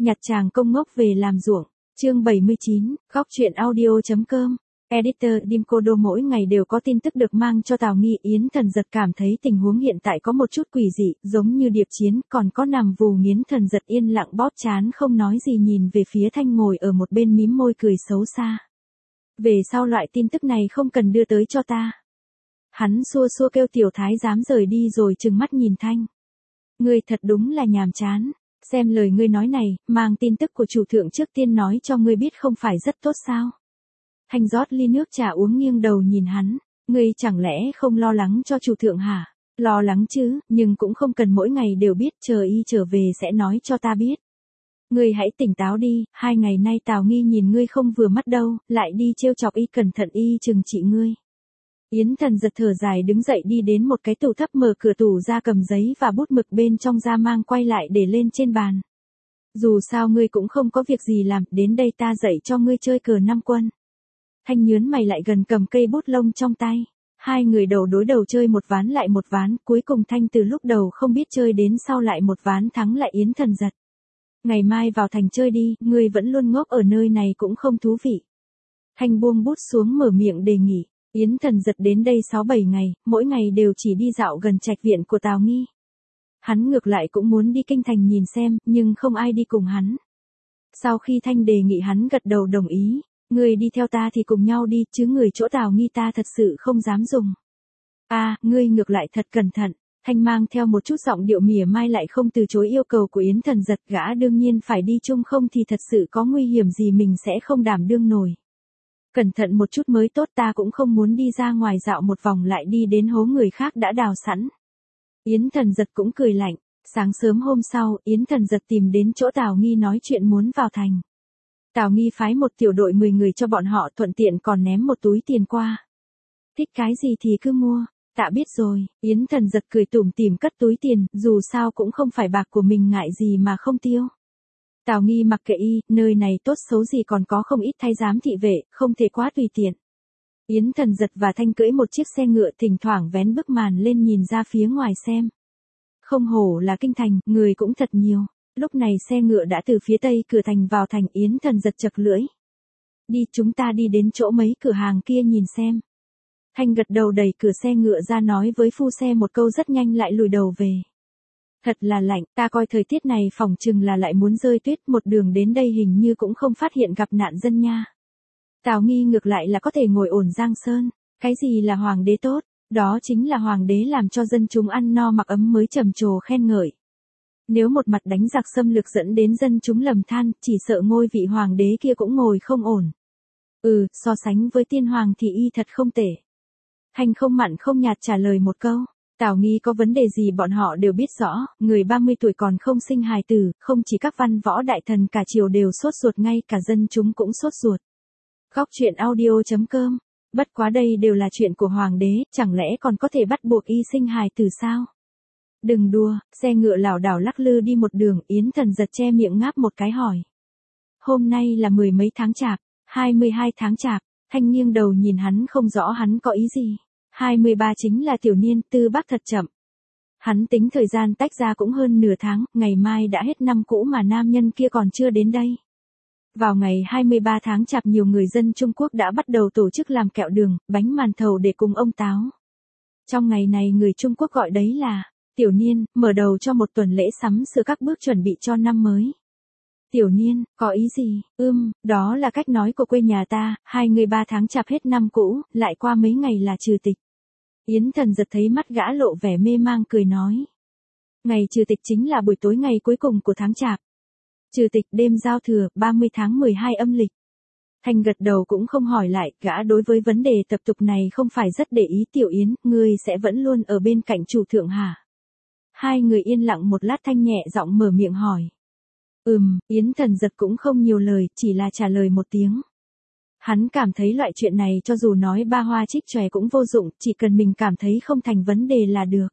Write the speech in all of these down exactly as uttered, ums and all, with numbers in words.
Nhặt chàng công ngốc về làm ruộng. Chương bảy mươi chín, góc truyện audio.com. Editor Dimcodo mỗi ngày đều có tin tức được mang cho Tào Nghi. Yến Thần Giật cảm thấy tình huống hiện tại có một chút quỷ dị, giống như điệp chiến, còn có nằm vù. Yến Thần Giật yên lặng bóp trán không nói gì, nhìn về phía Thanh ngồi ở một bên mím môi cười xấu xa. Về sau loại tin tức này không cần đưa tới cho ta. Hắn xua xua kêu tiểu thái giám rời đi rồi trừng mắt nhìn Thanh. Ngươi thật đúng là nhàm chán. Xem lời ngươi nói này, mang tin tức của chủ thượng trước tiên nói cho ngươi biết không phải rất tốt sao? Thanh rót ly nước trà uống, nghiêng đầu nhìn hắn. Ngươi chẳng lẽ không lo lắng cho chủ thượng hả? Lo lắng chứ, nhưng cũng không cần mỗi ngày đều biết, chờ y trở về sẽ nói cho ta biết. Ngươi hãy tỉnh táo đi, hai ngày nay Tào Nghi nhìn ngươi không vừa mắt đâu, lại đi trêu chọc y, cẩn thận y trừng trị ngươi. Yến Thần Giật thở dài đứng dậy đi đến một cái tủ thấp, mở cửa tủ ra, cầm giấy và bút mực bên trong ra mang quay lại để lên trên bàn. Dù sao ngươi cũng không có việc gì làm, đến đây ta dạy cho ngươi chơi cờ năm quân. Thanh nhớn mày lại gần, cầm cây bút lông trong tay. Hai người đầu đối đầu chơi một ván lại một ván, cuối cùng Thanh từ lúc đầu không biết chơi đến sau lại một ván thắng lại Yến Thần Giật. Ngày mai vào thành chơi đi, ngươi vẫn luôn ngốc ở nơi này cũng không thú vị. Thanh buông bút xuống mở miệng đề nghị. Yến Thần Giật đến đây sáu bảy ngày, mỗi ngày đều chỉ đi dạo gần trạch viện của Tào Nghi. Hắn ngược lại cũng muốn đi kinh thành nhìn xem, nhưng không ai đi cùng hắn. Sau khi Thanh đề nghị, hắn gật đầu đồng ý. Ngươi đi theo ta thì cùng nhau đi, chứ người chỗ Tào Nghi ta thật sự không dám dùng. A, à, ngươi ngược lại thật cẩn thận. Thanh mang theo một chút giọng điệu mỉa mai lại không từ chối yêu cầu của Yến Thần Giật, gã đương nhiên phải đi chung, không thì thật sự có nguy hiểm gì mình sẽ không đảm đương nổi. Cẩn thận một chút mới tốt, ta cũng không muốn đi ra ngoài dạo một vòng lại đi đến hố người khác đã đào sẵn. Yến Thần Giật cũng cười lạnh. Sáng sớm hôm sau, Yến Thần Giật tìm đến chỗ Tào Nghi nói chuyện muốn vào thành. Tào Nghi phái một tiểu đội mười người cho bọn họ, thuận tiện còn ném một túi tiền qua. Thích cái gì thì cứ mua. Tạ biết rồi. Yến Thần Giật cười tủm tỉm cất túi tiền, dù sao cũng không phải bạc của mình, ngại gì mà không tiêu. Tào Nghi mặc kệ y, nơi này tốt xấu gì còn có không ít thái giám thị vệ, không thể quá tùy tiện. Yến Thần Giật và Thanh cưỡi một chiếc xe ngựa, thỉnh thoảng vén bức màn lên nhìn ra phía ngoài xem. Không hổ là kinh thành, người cũng thật nhiều. Lúc này xe ngựa đã từ phía tây cửa thành vào thành. Yến Thần Giật chật lưỡi. Đi, chúng ta đi đến chỗ mấy cửa hàng kia nhìn xem. Thanh gật đầu đẩy cửa xe ngựa ra, nói với phu xe một câu rất nhanh lại lùi đầu về. Thật là lạnh, ta coi thời tiết này phỏng chừng là lại muốn rơi tuyết, một đường đến đây hình như cũng không phát hiện gặp nạn dân nha. Tào Nghi ngược lại là có thể ngồi ổn giang sơn. Cái gì là hoàng đế tốt? Đó chính là hoàng đế làm cho dân chúng ăn no mặc ấm mới trầm trồ khen ngợi. Nếu một mặt đánh giặc xâm lược dẫn đến dân chúng lầm than, chỉ sợ ngôi vị hoàng đế kia cũng ngồi không ổn. Ừ, so sánh với tiên hoàng thì y thật không tệ. Thanh không mặn không nhạt trả lời một câu. Tào Nghi có vấn đề gì bọn họ đều biết rõ, người ba mươi tuổi còn không sinh hài tử, không chỉ các văn võ đại thần cả triều đều sốt ruột, ngay cả dân chúng cũng sốt ruột. Góc truyện audio.com. Bất quá đây đều là chuyện của hoàng đế, chẳng lẽ còn có thể bắt buộc y sinh hài tử sao? Đừng đùa. Xe ngựa lảo đảo lắc lư đi một đường. Yến Thần Giật che miệng ngáp một cái hỏi. Hôm nay là mười mấy tháng chạp, hai mươi hai tháng chạp. Thanh nghiêng đầu nhìn hắn, không rõ hắn có ý gì. hai mươi ba chính là tiểu niên, tư bác thật chậm. Hắn tính thời gian tách ra cũng hơn nửa tháng, ngày mai đã hết năm cũ mà nam nhân kia còn chưa đến đây. Vào ngày hai mươi ba tháng chạp, nhiều người dân Trung Quốc đã bắt đầu tổ chức làm kẹo đường, bánh màn thầu để cúng ông Táo. Trong ngày này người Trung Quốc gọi đấy là tiểu niên, mở đầu cho một tuần lễ sắm sửa các bước chuẩn bị cho năm mới. Tiểu niên, có ý gì? Ưm, đó là cách nói của quê nhà ta, hai mươi ba tháng chạp hết năm cũ, lại qua mấy ngày là trừ tịch. Yến Thần Giật thấy mắt gã lộ vẻ mê mang, cười nói. Ngày trừ tịch chính là buổi tối ngày cuối cùng của tháng chạp. Trừ tịch đêm giao thừa, ba mươi tháng mười hai âm lịch. Thanh gật đầu cũng không hỏi lại, gã đối với vấn đề tập tục này không phải rất để ý. Tiểu Yến, ngươi sẽ vẫn luôn ở bên cạnh chủ thượng hả? Hai người yên lặng một lát, Thanh nhẹ giọng mở miệng hỏi. Ừm, Yến Thần Giật cũng không nhiều lời, chỉ là trả lời một tiếng. Hắn cảm thấy loại chuyện này cho dù nói ba hoa trích chòe cũng vô dụng, chỉ cần mình cảm thấy không thành vấn đề là được.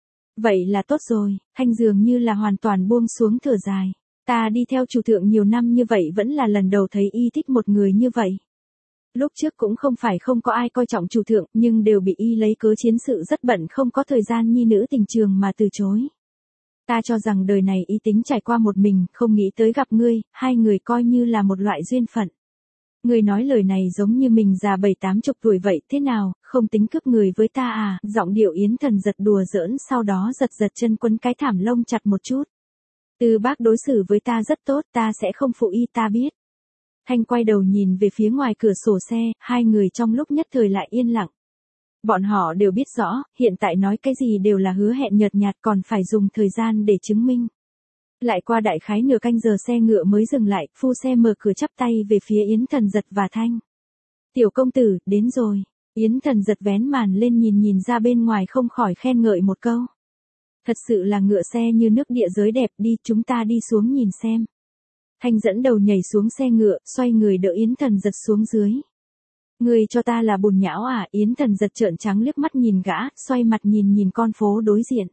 Vậy là tốt rồi. Thanh dường như là hoàn toàn buông xuống thở dài. Ta đi theo chủ thượng nhiều năm như vậy vẫn là lần đầu thấy y thích một người như vậy. Lúc trước cũng không phải không có ai coi trọng chủ thượng, nhưng đều bị y lấy cớ chiến sự rất bận không có thời gian nhi nữ tình trường mà từ chối. Ta cho rằng đời này ý tính trải qua một mình, không nghĩ tới gặp ngươi, hai người coi như là một loại duyên phận. Ngươi nói lời này giống như mình già bảy tám chục tuổi vậy, thế nào, không tính cướp người với ta à, giọng điệu Yến Thần giật đùa giỡn, sau đó giật giật chân quấn cái thảm lông chặt một chút. Tư Bác đối xử với ta rất tốt, ta sẽ không phụ y, ta biết. Thanh quay đầu nhìn về phía ngoài cửa sổ xe, hai người trong lúc nhất thời lại yên lặng. Bọn họ đều biết rõ, hiện tại nói cái gì đều là hứa hẹn nhợt nhạt, còn phải dùng thời gian để chứng minh. Lại qua đại khái nửa canh giờ xe ngựa mới dừng lại, phu xe mở cửa chắp tay về phía Yến Thần giật và Thanh. Tiểu công tử, đến rồi. Yến Thần giật vén màn lên nhìn nhìn ra bên ngoài không khỏi khen ngợi một câu. Thật sự là ngựa xe như nước địa giới đẹp, đi, chúng ta đi xuống nhìn xem. Thanh dẫn đầu nhảy xuống xe ngựa, xoay người đỡ Yến Thần giật xuống dưới. Người cho ta là bùn nhão à, Yến Thần giật trợn trắng liếc mắt nhìn gã, xoay mặt nhìn nhìn con phố đối diện.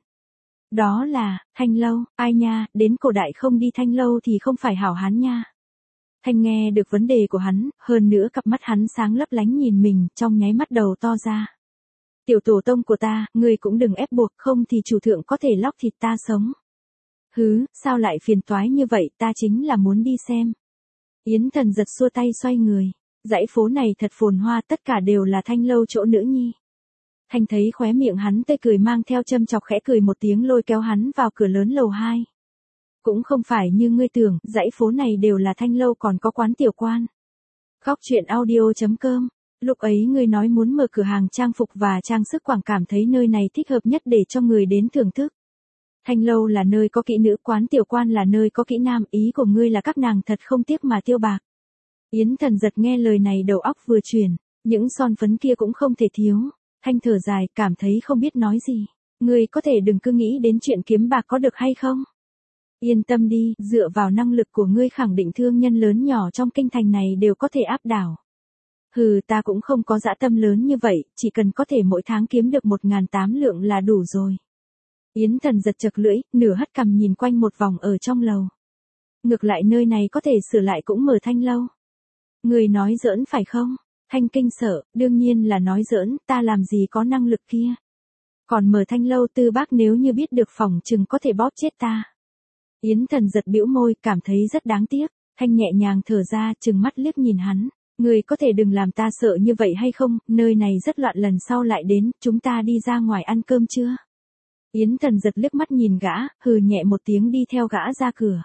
Đó là, Thanh lâu, ai nha, đến cổ đại không đi Thanh lâu thì không phải hảo hán nha. Thanh nghe được vấn đề của hắn, hơn nữa cặp mắt hắn sáng lấp lánh nhìn mình, trong nháy mắt đầu to ra. Tiểu tổ tông của ta, ngươi cũng đừng ép buộc, không thì chủ thượng có thể lóc thịt ta sống. Hứ, sao lại phiền toái như vậy, ta chính là muốn đi xem. Yến Thần giật xua tay xoay người. Dãy phố này thật phồn hoa, tất cả đều là Thanh lâu chỗ nữ nhi. Thanh thấy khóe miệng hắn tươi cười mang theo châm chọc, khẽ cười một tiếng lôi kéo hắn vào cửa lớn lầu hai. Cũng không phải như ngươi tưởng, dãy phố này đều là Thanh lâu, còn có quán tiểu quan. Khóc chuyện audio chấm com. Lúc ấy ngươi nói muốn mở cửa hàng trang phục và trang sức quảng, cảm thấy nơi này thích hợp nhất để cho người đến thưởng thức. Thanh lâu là nơi có kỹ nữ, quán tiểu quan là nơi có kỹ nam, ý của ngươi là các nàng thật không tiếc mà tiêu bạc. Yến Thần giật nghe lời này đầu óc vừa chuyển, những son phấn kia cũng không thể thiếu. Thanh thở dài, cảm thấy không biết nói gì. Ngươi có thể đừng cứ nghĩ đến chuyện kiếm bạc có được hay không? Yên tâm đi, dựa vào năng lực của ngươi khẳng định thương nhân lớn nhỏ trong kinh thành này đều có thể áp đảo. Hừ, ta cũng không có dã tâm lớn như vậy, chỉ cần có thể mỗi tháng kiếm được một ngàn tám lượng là đủ rồi. Yến Thần giật chật lưỡi, nửa hất cằm nhìn quanh một vòng ở trong lầu. Ngược lại nơi này có thể sửa lại cũng mở Thanh lâu. Người nói giỡn phải không? Thanh kinh sợ, đương nhiên là nói giỡn, ta làm gì có năng lực kia. Còn mở Thanh lâu, Tư Bác nếu như biết được phỏng chừng có thể bóp chết ta. Yến Thần giật bĩu môi, cảm thấy rất đáng tiếc. Thanh nhẹ nhàng thở ra, trừng mắt liếc nhìn hắn. Người có thể đừng làm ta sợ như vậy hay không, nơi này rất loạn, lần sau lại đến, chúng ta đi ra ngoài ăn cơm chưa? Yến Thần giật liếc mắt nhìn gã, hừ nhẹ một tiếng đi theo gã ra cửa.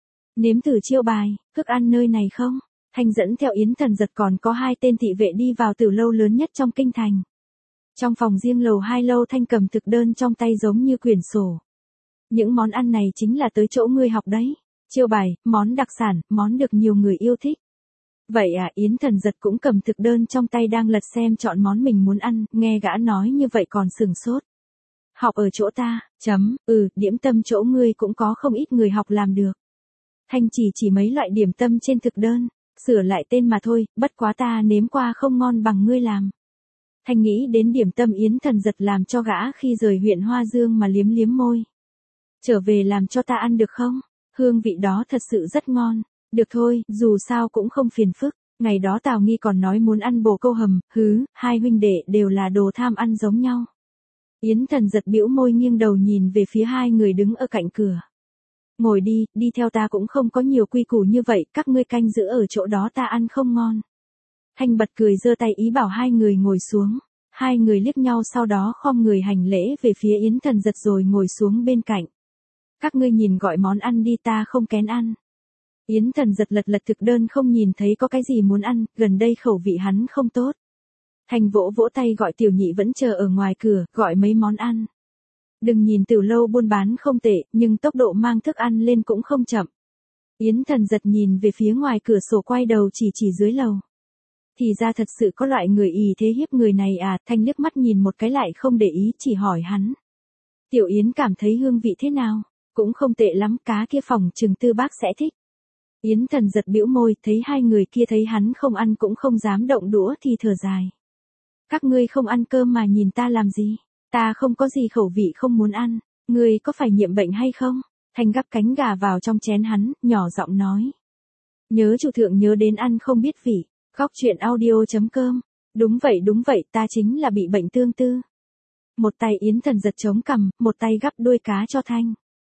Nếm thử chiêu bài, thức ăn nơi này không? Thanh dẫn theo Yến Thần giật còn có hai tên thị vệ đi vào tử lâu lớn nhất trong kinh thành. Trong phòng riêng lầu hai lâu, Thanh cầm thực đơn trong tay giống như quyển sổ. Những món ăn này chính là tới chỗ ngươi học đấy. Chiêu bài, món đặc sản, món được nhiều người yêu thích. Vậy à, Yến Thần giật cũng cầm thực đơn trong tay đang lật xem chọn món mình muốn ăn, nghe gã nói như vậy còn sừng sốt. Học ở chỗ ta, chấm, ừ, điểm tâm chỗ ngươi cũng có không ít người học làm được. Thanh chỉ chỉ mấy loại điểm tâm trên thực đơn, sửa lại tên mà thôi, bất quá ta nếm qua không ngon bằng ngươi làm. Thanh nghĩ đến điểm tâm Yến Thần giật làm cho gã khi rời huyện Hoa Dương mà liếm liếm môi. Trở về làm cho ta ăn được không? Hương vị đó thật sự rất ngon. Được thôi, dù sao cũng không phiền phức. Ngày đó Tào Nghi còn nói muốn ăn bồ câu hầm, hứ, hai huynh đệ đều là đồ tham ăn giống nhau. Yến Thần giật bĩu môi nghiêng đầu nhìn về phía hai người đứng ở cạnh cửa. Ngồi đi, đi theo ta, cũng không có nhiều quy củ như vậy, các ngươi canh giữ ở chỗ đó, ta ăn không ngon. Thanh bật cười giơ tay ý bảo hai người ngồi xuống. Hai người liếc nhau sau đó khom người hành lễ về phía Yến Thần giật rồi ngồi xuống bên cạnh. Các ngươi nhìn gọi món ăn đi, ta không kén ăn. Yến Thần giật lật lật thực đơn không nhìn thấy có cái gì muốn ăn, gần đây khẩu vị hắn không tốt. Thanh vỗ vỗ tay gọi Tiểu Nhị vẫn chờ ở ngoài cửa, gọi mấy món ăn. Đừng nhìn Tử lâu buôn bán không tệ, nhưng tốc độ mang thức ăn lên cũng không chậm. Yến Thần giật nhìn về phía ngoài cửa sổ, quay đầu chỉ chỉ dưới lầu. Thì ra thật sự có loại người ỷ thế hiếp người này à, Thanh liếc mắt nhìn một cái lại không để ý, chỉ hỏi hắn. Tiểu Yến cảm thấy hương vị thế nào? Cũng không tệ lắm, cá kia phòng chừng Tư Bác sẽ thích. Yến Thần giật bĩu môi, thấy hai người kia thấy hắn không ăn cũng không dám động đũa thì thở dài. Các ngươi không ăn cơm mà nhìn ta làm gì? Ta không có gì khẩu vị không muốn ăn. Ngươi có phải nhiễm bệnh hay không? Thanh gắp cánh gà vào trong chén hắn, nhỏ giọng nói. Nhớ chủ thượng nhớ đến ăn không biết vị. Khóc chuyện audio chấm com. Đúng vậy đúng vậy, ta chính là bị bệnh tương tư. Một tay Yến Thần giật chống cằm, một tay gắp đuôi cá cho Thanh.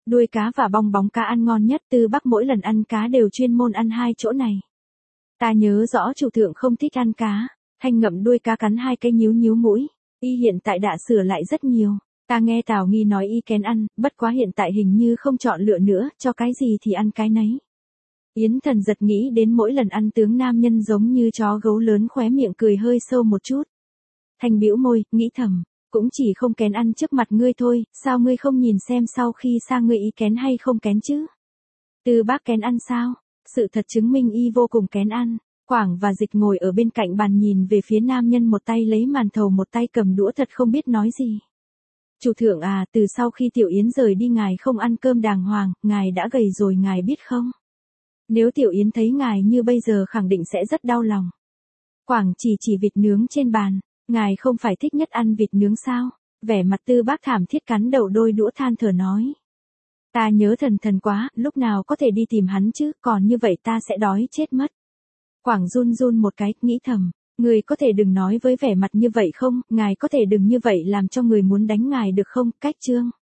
Đuôi cá và bong bóng cá ăn ngon nhất, Tư Bác mỗi lần ăn cá đều chuyên môn ăn hai chỗ này. Ta nhớ rõ chủ thượng không thích ăn cá, Thanh ngậm đuôi cá cắn hai cái nhíu nhíu mũi, y hiện tại đã sửa lại rất nhiều. Ta nghe Tào Nghi nói y kén ăn, bất quá hiện tại hình như không chọn lựa nữa, cho cái gì thì ăn cái nấy. Yến Thần giật nghĩ đến mỗi lần ăn tướng nam nhân giống như chó gấu lớn, khóe miệng cười hơi sâu một chút. Thanh bĩu môi, nghĩ thầm, cũng chỉ không kén ăn trước mặt ngươi thôi, sao ngươi không nhìn xem sau khi sang ngươi y kén hay không kén chứ? Tư Bác kén ăn sao? Sự thật chứng minh y vô cùng kén ăn. Quảng và Dịch ngồi ở bên cạnh bàn nhìn về phía nam nhân, một tay lấy màn thầu một tay cầm đũa, thật không biết nói gì. Chủ thượng à, từ sau khi Tiểu Yến rời đi ngài không ăn cơm đàng hoàng, ngài đã gầy rồi ngài biết không? Nếu Tiểu Yến thấy ngài như bây giờ khẳng định sẽ rất đau lòng. Quảng chỉ chỉ vịt nướng trên bàn, ngài không phải thích nhất ăn vịt nướng sao? Vẻ mặt Tư Bác thảm thiết cắn đầu đôi đũa than thở nói. Ta nhớ Thần Thần quá, lúc nào có thể đi tìm hắn chứ, còn như vậy ta sẽ đói chết mất. Quảng run run một cái, nghĩ thầm, người có thể đừng nói với vẻ mặt như vậy không, ngài có thể đừng như vậy làm cho người muốn đánh ngài được không, cách chương.